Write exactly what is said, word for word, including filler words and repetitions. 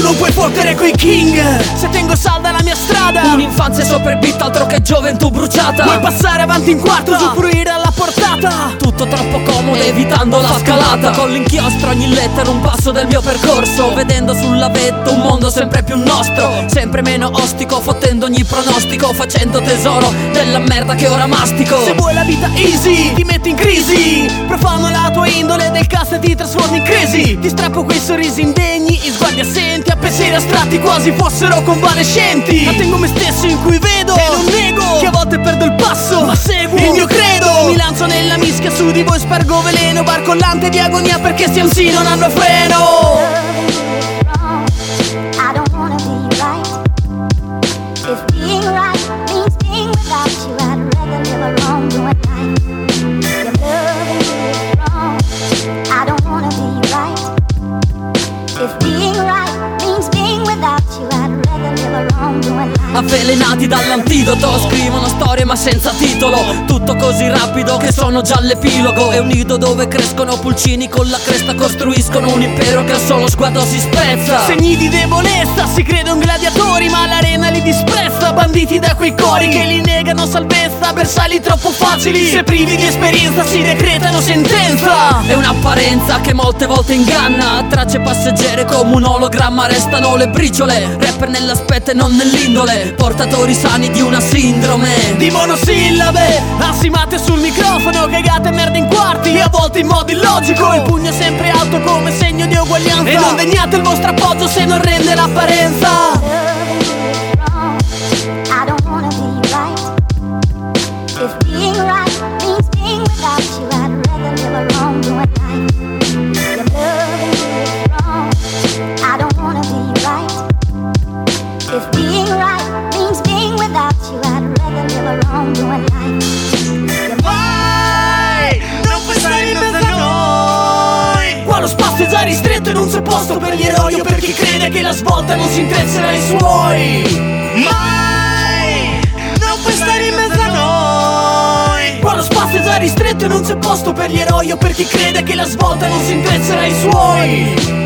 non puoi fottere coi king. Se tengo salda la mia strada, un'infanzia sopra il beat, altro che gioventù bruciata. vuoi passare avanti in quarto, usufruire alla portata. Tutto troppo comodo, evitando la scalata. Con l'inchiostro ogni lettera un passo del mio percorso, vedendo sulla vetta un mondo sempre più nostro, sempre meno ostico, fottendo ogni pronostico, facendo tesoro della merda che ora mastico. Se vuoi la vita easy, ti metti in crisi, profano la tua indole del cast e ti trasformi in crisi. Ti strappo quei sorrisi indegni, in sguardi assenti, a pensieri astratti quasi fossero convalescenti. Attengo me stesso in cui vedo e non nego che a volte perdo il passo, ma seguo il mio credo. Mi lancio nella mischia, su di voi spargo veleno, barcollante di agonia perché sti M C non hanno freno. Avvelenati dall'antidoto, scrivono storie ma senza titolo. Tutto così rapido che sono già l'epilogo. È un nido dove crescono pulcini con la cresta, costruiscono un impero che al solo sguardo si spezza. Segni di debolezza, si credono gladiatori ma l'arena li disprezza. Banditi da quei cori che li negano salvezza, bersagli troppo facili, se privi di esperienza si decretano sentenza. È un'apparenza che molte volte inganna, tracce passeggere come un ologramma, restano le briciole. Rapper nell'aspetto e non nell'indole, portatori sani di una sindrome di monosillabe, assimate sul microfono, cagate merda in quarti e a volte in modo illogico. Il pugno è sempre alto come segno di uguaglianza e non degnate il vostro appoggio se non rende l'apparenza. Lo spazio è già ristretto e non c'è posto per gli eroi o per chi crede che la svolta non si intreccerà ai suoi. Mai non puoi stare in mezzo a noi. Qua lo spazio è già ristretto e non c'è posto per gli eroi o per chi crede che la svolta non si intreccerà ai suoi.